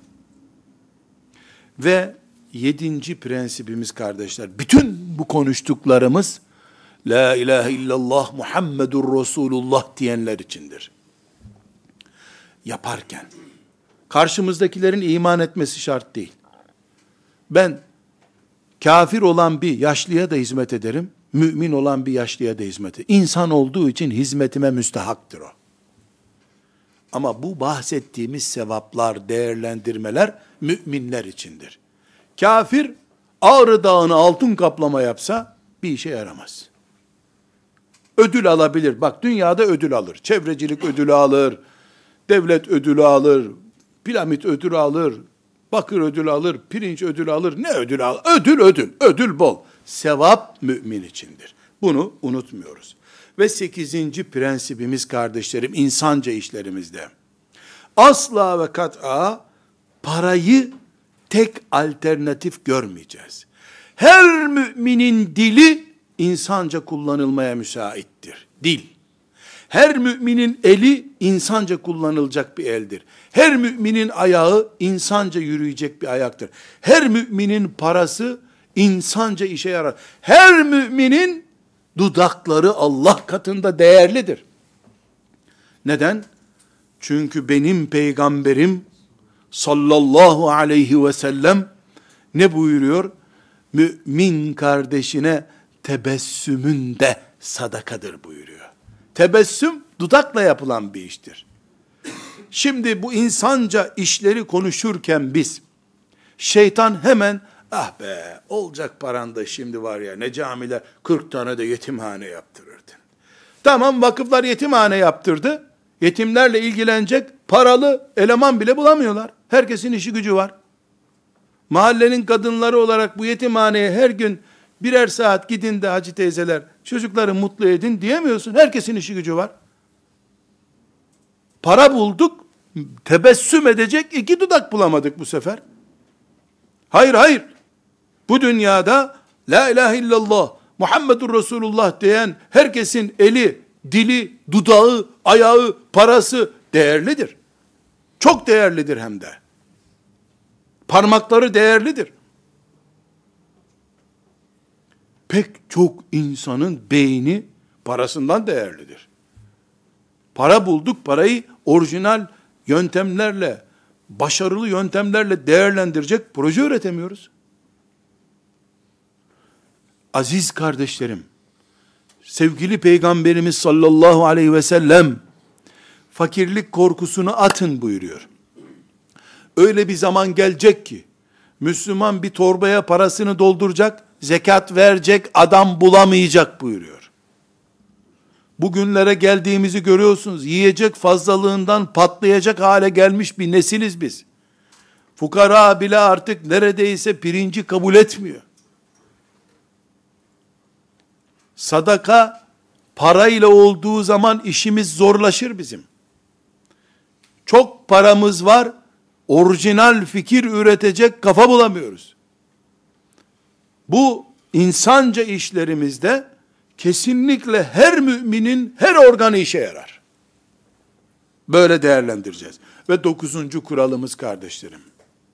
Ve 7. prensibimiz kardeşler, bütün bu konuştuklarımız, La ilahe illallah Muhammedur Resulullah diyenler içindir. Yaparken, karşımızdakilerin iman etmesi şart değil. Ben, kafir olan bir yaşlıya da hizmet ederim, mümin olan bir yaşlıya da hizmet ederim. İnsan olduğu için hizmetime müstehaktır o. Ama bu bahsettiğimiz sevaplar, değerlendirmeler müminler içindir. Kafir, Ağrı Dağı'nı altın kaplama yapsa bir işe yaramaz. Ödül alabilir. Bak dünyada ödül alır. Çevrecilik ödülü alır. Devlet ödülü alır. Piramit ödülü alır. Bakır ödülü alır. Pirinç ödülü alır. Ne ödülü alır? Ödül. Ödül bol. Sevap mümin içindir. Bunu unutmuyoruz. Ve 8. prensibimiz kardeşlerim, insanca işlerimizde. Asla ve kat'a parayı tek alternatif görmeyeceğiz. Her müminin dili insanca kullanılmaya müsaittir. Dil. Her müminin eli insanca kullanılacak bir eldir. Her müminin ayağı insanca yürüyecek bir ayaktır. Her müminin parası insanca işe yarar. Her müminin dudakları Allah katında değerlidir. Neden? Çünkü benim peygamberim sallallahu aleyhi ve sellem ne buyuruyor? Mümin kardeşine tebessümün de sadakadır buyuruyor. Tebessüm dudakla yapılan bir iştir. Şimdi bu insanca işleri konuşurken biz, şeytan hemen, ah be olacak paran da şimdi var ya, ne camiler 40 tane de yetimhane yaptırırdın. Tamam, vakıflar yetimhane yaptırdı. Yetimlerle ilgilenecek paralı eleman bile bulamıyorlar. Herkesin işi gücü var. Mahallenin kadınları olarak bu yetimhaneye her gün birer saat gidin de hacı teyzeler çocukları mutlu edin diyemiyorsun. Herkesin işi gücü var. Para bulduk, tebessüm edecek 2 dudak bulamadık bu sefer. Hayır. Bu dünyada la ilahe illallah Muhammedur Resulullah diyen herkesin eli, dili, dudağı, ayağı, parası değerlidir. Çok değerlidir hem de. Parmakları değerlidir. Pek çok insanın beyni parasından değerlidir. Para bulduk, parayı orijinal yöntemlerle, başarılı yöntemlerle değerlendirecek proje üretemiyoruz. Aziz kardeşlerim, sevgili Peygamberimiz sallallahu aleyhi ve sellem, fakirlik korkusunu atın buyuruyor. Öyle bir zaman gelecek ki, Müslüman bir torbaya parasını dolduracak, zekat verecek adam bulamayacak buyuruyor. Bugünlere geldiğimizi görüyorsunuz. Yiyecek fazlalığından patlayacak hale gelmiş bir nesiliz biz. Fukara bile artık neredeyse pirinci kabul etmiyor. Sadaka parayla olduğu zaman işimiz zorlaşır bizim. Çok paramız var, orijinal fikir üretecek kafa bulamıyoruz. Bu insanca işlerimizde kesinlikle her müminin her organı işe yarar. Böyle değerlendireceğiz. Ve 9. kuralımız kardeşlerim.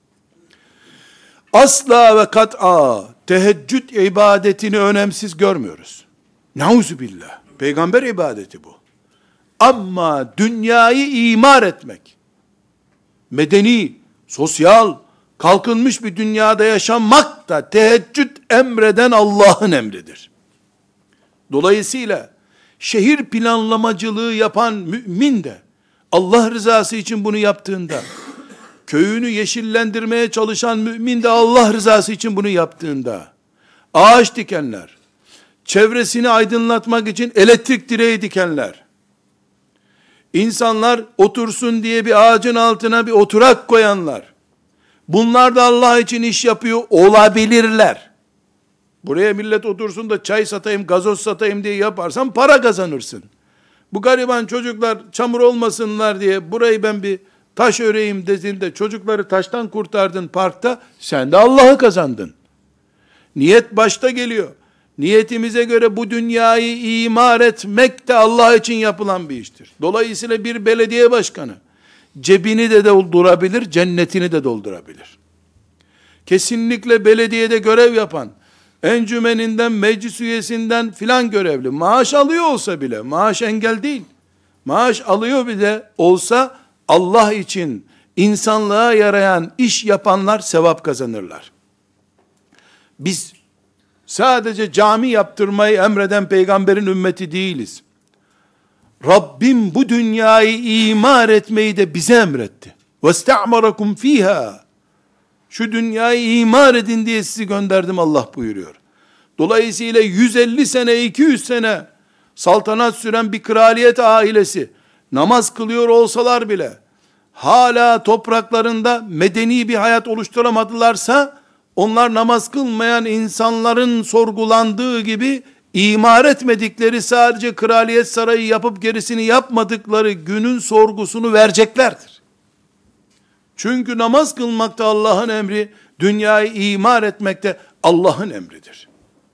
Asla ve kat'a teheccüd ibadetini önemsiz görmüyoruz. Nauzubillah. Peygamber ibadeti bu. Ama dünyayı imar etmek, medeni, sosyal, kalkınmış bir dünyada yaşamak da teheccüd emreden Allah'ın emridir. Dolayısıyla şehir planlamacılığı yapan mümin de Allah rızası için bunu yaptığında, köyünü yeşillendirmeye çalışan mümin de Allah rızası için bunu yaptığında, ağaç dikenler, çevresini aydınlatmak için elektrik direği dikenler, insanlar otursun diye bir ağacın altına bir oturak koyanlar, bunlar da Allah için iş yapıyor olabilirler. Buraya millet otursun da çay satayım, gazoz satayım diye yaparsan para kazanırsın. Bu gariban çocuklar çamur olmasınlar diye burayı ben bir taş öreyim dediğinde çocukları taştan kurtardın parkta, sen de Allah'ı kazandın. Niyet başta geliyor. Niyetimize göre bu dünyayı imar etmek de Allah için yapılan bir iştir. Dolayısıyla bir belediye başkanı cebini de doldurabilir, cennetini de doldurabilir. Kesinlikle belediyede görev yapan, encümeninden, meclis üyesinden filan görevli, maaş alıyor olsa bile, maaş engel değil, maaş alıyor bile olsa, Allah için insanlığa yarayan iş yapanlar sevap kazanırlar. Biz sadece cami yaptırmayı emreden peygamberin ümmeti değiliz. Rabbim bu dünyayı imar etmeyi de bize emretti. وَاسْتَعْمَرَكُمْ ف۪يهَا Şu dünyayı imar edin diye sizi gönderdim Allah buyuruyor. Dolayısıyla 150 sene, 200 sene saltanat süren bir kraliyet ailesi namaz kılıyor olsalar bile hala topraklarında medeni bir hayat oluşturamadılarsa onlar namaz kılmayan insanların sorgulandığı gibi İmar etmedikleri, sadece kraliyet sarayı yapıp gerisini yapmadıkları günün sorgusunu vereceklerdir. Çünkü namaz kılmakta Allah'ın emri, dünyayı imar etmekte Allah'ın emridir.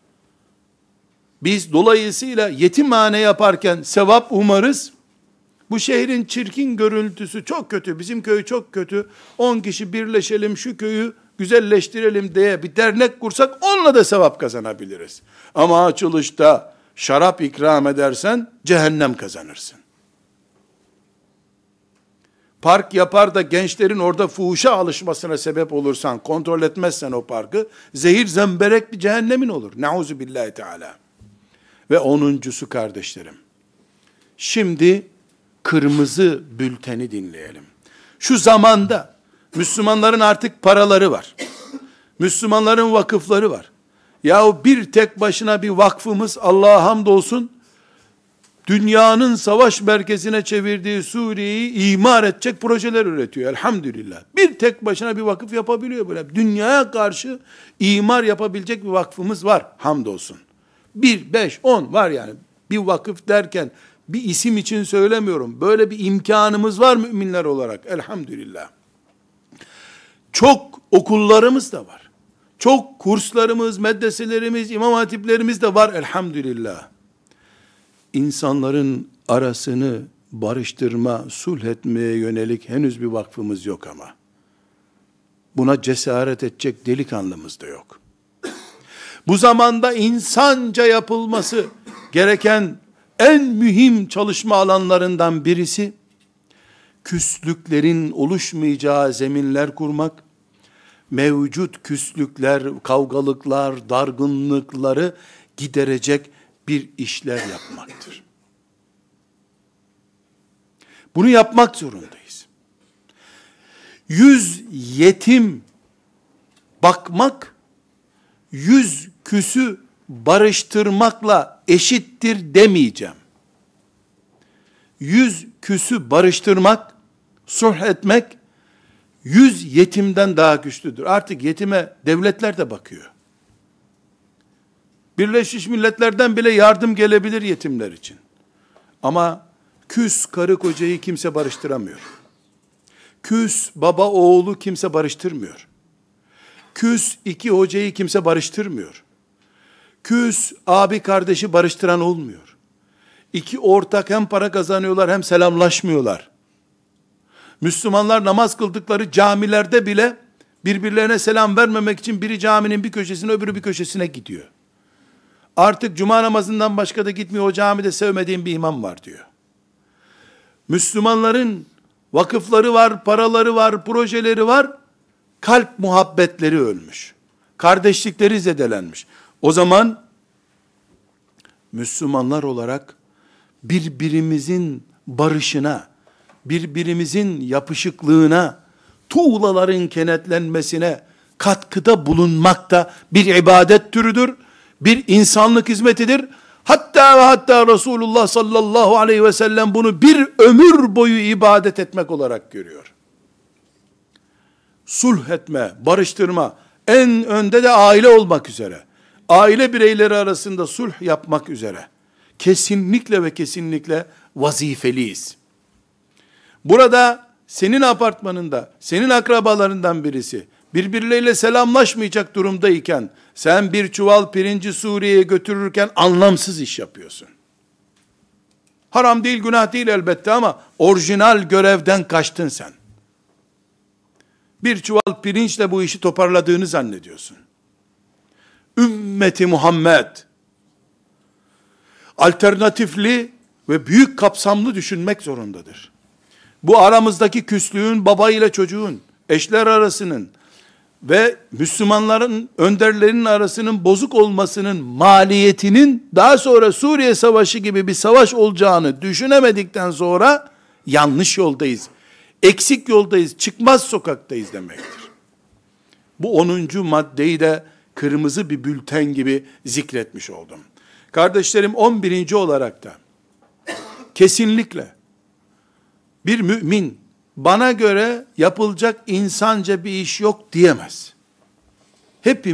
Biz dolayısıyla yetimhane yaparken sevap umarız. Bu şehrin çirkin görüntüsü çok kötü, bizim köy çok kötü, 10 kişi birleşelim şu köyü güzelleştirelim diye bir dernek kursak onunla da sevap kazanabiliriz. Ama açılışta şarap ikram edersen cehennem kazanırsın. Park yapar da gençlerin orada fuhuşa alışmasına sebep olursan, kontrol etmezsen o parkı, zehir zemberek bir cehennemin olur. Nauzu billahi teala. Ve 10.'su kardeşlerim. Şimdi kırmızı bülteni dinleyelim. Şu zamanda Müslümanların artık paraları var. Müslümanların vakıfları var. Yahu bir tek başına bir vakfımız, Allah'a hamdolsun, dünyanın savaş merkezine çevirdiği Suriye'yi imar edecek projeler üretiyor. Elhamdülillah. Bir tek başına bir vakıf yapabiliyor böyle. Dünyaya karşı imar yapabilecek bir vakfımız var. Hamdolsun. 1, 5, 10 var yani. Bir vakıf derken bir isim için söylemiyorum. Böyle bir imkanımız var müminler olarak. Elhamdülillah. Çok okullarımız da var. Çok kurslarımız, medreselerimiz, imam hatiplerimiz de var elhamdülillah. İnsanların arasını barıştırma, sulh etmeye yönelik henüz bir vakfımız yok ama. Buna cesaret edecek delikanlımız da yok. Bu zamanda insanca yapılması gereken en mühim çalışma alanlarından birisi, küslüklerin oluşmayacağı zeminler kurmak, mevcut küslükler, kavgalıklar, dargınlıkları giderecek bir işler yapmaktır. Bunu yapmak zorundayız. 100 yetim bakmak, 100 küsü barıştırmakla eşittir demeyeceğim. 100 küsü barıştırmak, sulh etmek, 100 yetimden daha güçlüdür. Artık yetime devletler de bakıyor. Birleşmiş Milletler'den bile yardım gelebilir yetimler için. Ama küs karı kocayı kimse barıştıramıyor. Küs baba oğlu kimse barıştırmıyor. Küs iki hocayı kimse barıştırmıyor. Küs abi kardeşi barıştıran olmuyor. İki ortak hem para kazanıyorlar hem selamlaşmıyorlar. Müslümanlar namaz kıldıkları camilerde bile birbirlerine selam vermemek için biri caminin bir köşesine öbürü bir köşesine gidiyor. Artık cuma namazından başka da gitmiyor, o camide sevmediğim bir imam var diyor. Müslümanların vakıfları var, paraları var, projeleri var, kalp muhabbetleri ölmüş. Kardeşlikleri zedelenmiş. O zaman Müslümanlar olarak birbirimizin barışına, birbirimizin yapışıklığına, tuğlaların kenetlenmesine katkıda bulunmak da bir ibadet türüdür, bir insanlık hizmetidir. Hatta ve hatta Resulullah sallallahu aleyhi ve sellem bunu bir ömür boyu ibadet etmek olarak görüyor. Sulh etme, barıştırma, en önde de aile olmak üzere, aile bireyleri arasında sulh yapmak üzere, kesinlikle ve kesinlikle vazifeliyiz. Burada senin apartmanında, senin akrabalarından birisi, birbirleriyle selamlaşmayacak durumdayken, sen bir çuval pirinci Suriye'ye götürürken anlamsız iş yapıyorsun. Haram değil, günah değil elbette ama orijinal görevden kaçtın sen. Bir çuval pirinçle bu işi toparladığını zannediyorsun. Ümmeti Muhammed, alternatifli ve büyük kapsamlı düşünmek zorundadır. Bu aramızdaki küslüğün, baba ile çocuğun, eşler arasının ve Müslümanların, önderlerinin arasının bozuk olmasının maliyetinin daha sonra Suriye Savaşı gibi bir savaş olacağını düşünemedikten sonra yanlış yoldayız. Eksik yoldayız, çıkmaz sokaktayız demektir. Bu 10. maddeyi de kırmızı bir bülten gibi zikretmiş oldum. Kardeşlerim, 11. olarak da kesinlikle bir mümin bana göre yapılacak insanca bir iş yok diyemez. Hepimiz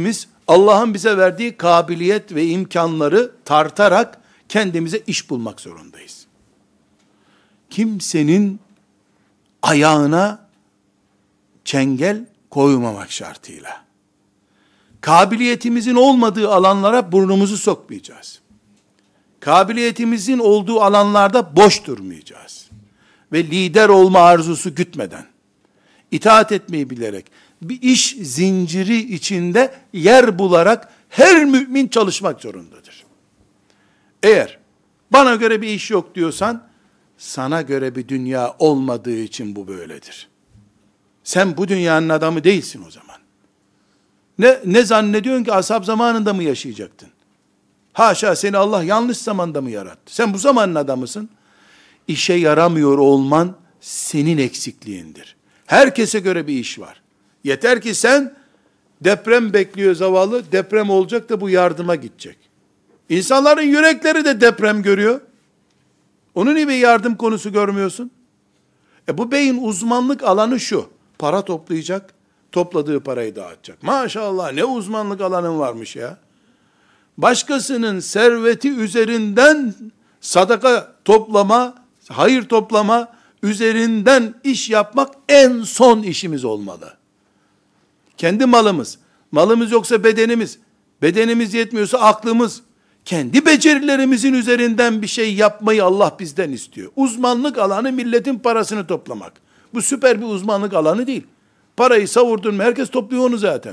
Allah'ın bize verdiği kabiliyet ve imkanları tartarak kendimize iş bulmak zorundayız. Kimsenin ayağına çengel koymamak şartıyla. Kabiliyetimizin olmadığı alanlara burnumuzu sokmayacağız. Kabiliyetimizin olduğu alanlarda boş durmayacağız. Ve lider olma arzusu gütmeden, itaat etmeyi bilerek, bir iş zinciri içinde yer bularak her mümin çalışmak zorundadır. Eğer bana göre bir iş yok diyorsan, sana göre bir dünya olmadığı için bu böyledir. Sen bu dünyanın adamı değilsin o zaman. Ne zannediyorsun ki ashab zamanında mı yaşayacaktın? Haşa, seni Allah yanlış zamanda mı yarattı? Sen bu zamanın adamısın. İşe yaramıyor olman senin eksikliğindir. Herkese göre bir iş var. Yeter ki sen, deprem bekliyor zavallı, deprem olacak da bu yardıma gidecek. İnsanların yürekleri de deprem görüyor. Onun gibi yardım konusu görmüyorsun. Bu beyin uzmanlık alanı şu: para toplayacak, topladığı parayı dağıtacak. Maşallah, ne uzmanlık alanın varmış ya. Başkasının serveti üzerinden sadaka toplama, hayır toplama üzerinden iş yapmak en son işimiz olmalı. Kendi malımız, malımız yoksa bedenimiz, bedenimiz yetmiyorsa aklımız, kendi becerilerimizin üzerinden bir şey yapmayı Allah bizden istiyor. Uzmanlık alanı milletin parasını toplamak. Bu süper bir uzmanlık alanı değil. Parayı savurdun mu herkes topluyor onu zaten.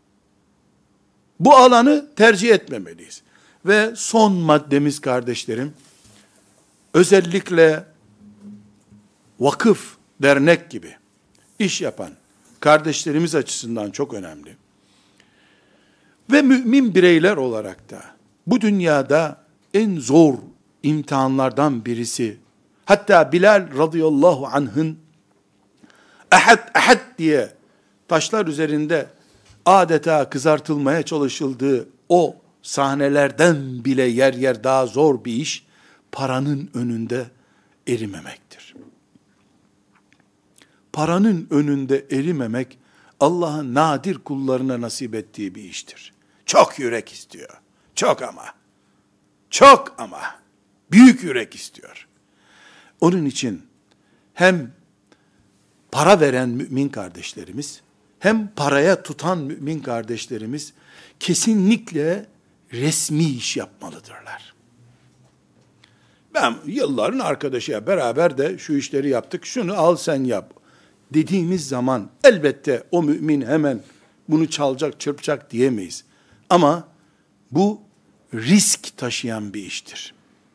Bu alanı tercih etmemeliyiz. Ve son maddemiz kardeşlerim, özellikle vakıf, dernek gibi iş yapan kardeşlerimiz açısından çok önemli. Ve mümin bireyler olarak da bu dünyada en zor imtihanlardan birisi, hatta Bilal radıyallahu anh'ın ahad ahad diye taşlar üzerinde adeta kızartılmaya çalışıldığı o sahnelerden bile yer yer daha zor bir iş, paranın önünde erimemektir. Paranın önünde erimemek, Allah'ın nadir kullarına nasip ettiği bir iştir. Çok yürek istiyor. Çok ama, büyük yürek istiyor. Onun için hem para veren mümin kardeşlerimiz, hem paraya tutan mümin kardeşlerimiz kesinlikle resmi iş yapmalıdırlar. Ben yılların arkadaşıyla beraber de şu işleri yaptık, şunu al sen yap dediğimiz zaman elbette o mümin hemen bunu çalacak, çırpacak diyemeyiz. Ama bu risk taşıyan bir iştir.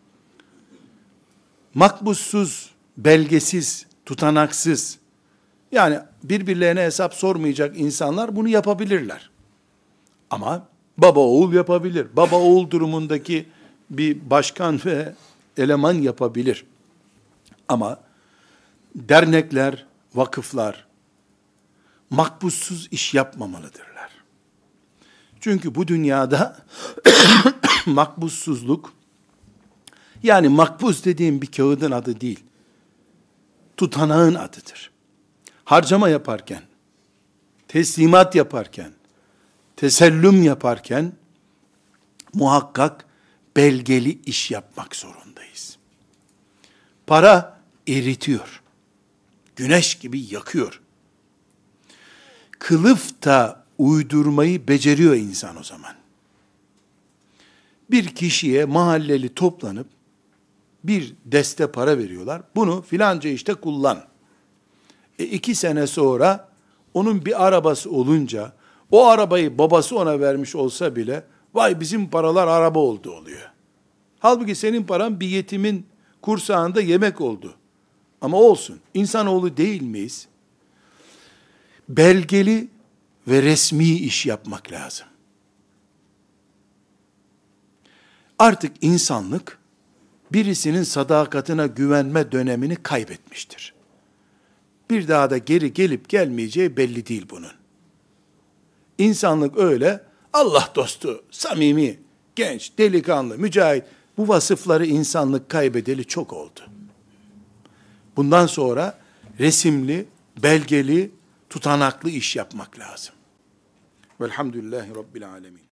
Makbussuz, belgesiz, tutanaksız, yani birbirlerine hesap sormayacak insanlar bunu yapabilirler. Ama baba oğul yapabilir. Baba oğul durumundaki bir başkan ve eleman yapabilir. Ama dernekler, vakıflar makbussuz iş yapmamalıdırlar. Çünkü bu dünyada makbussuzluk, yani makbuz dediğim bir kağıdın adı değil, tutanağın adıdır. Harcama yaparken, teslimat yaparken, tesellüm yaparken muhakkak belgeli iş yapmak zorundayız. Para eritiyor. Güneş gibi yakıyor. Kılıf da uydurmayı beceriyor insan o zaman. Bir kişiye mahalleli toplanıp bir deste para veriyorlar. Bunu filanca işte kullan. 2 sene sonra onun bir arabası olunca, o arabayı babası ona vermiş olsa bile, vay bizim paralar araba oldu oluyor. Halbuki senin paran bir yetimin kursağında yemek oldu. Ama olsun, insanoğlu değil miyiz? Belgeli ve resmi iş yapmak lazım. Artık insanlık, birisinin sadakatine güvenme dönemini kaybetmiştir. Bir daha da geri gelip gelmeyeceği belli değil bunun. İnsanlık öyle, Allah dostu, samimi, genç, delikanlı, mücahit, bu vasıfları insanlık kaybedeli çok oldu. Bundan sonra resimli, belgeli, tutanaklı iş yapmak lazım. Velhamdülillahi Rabbil alemin.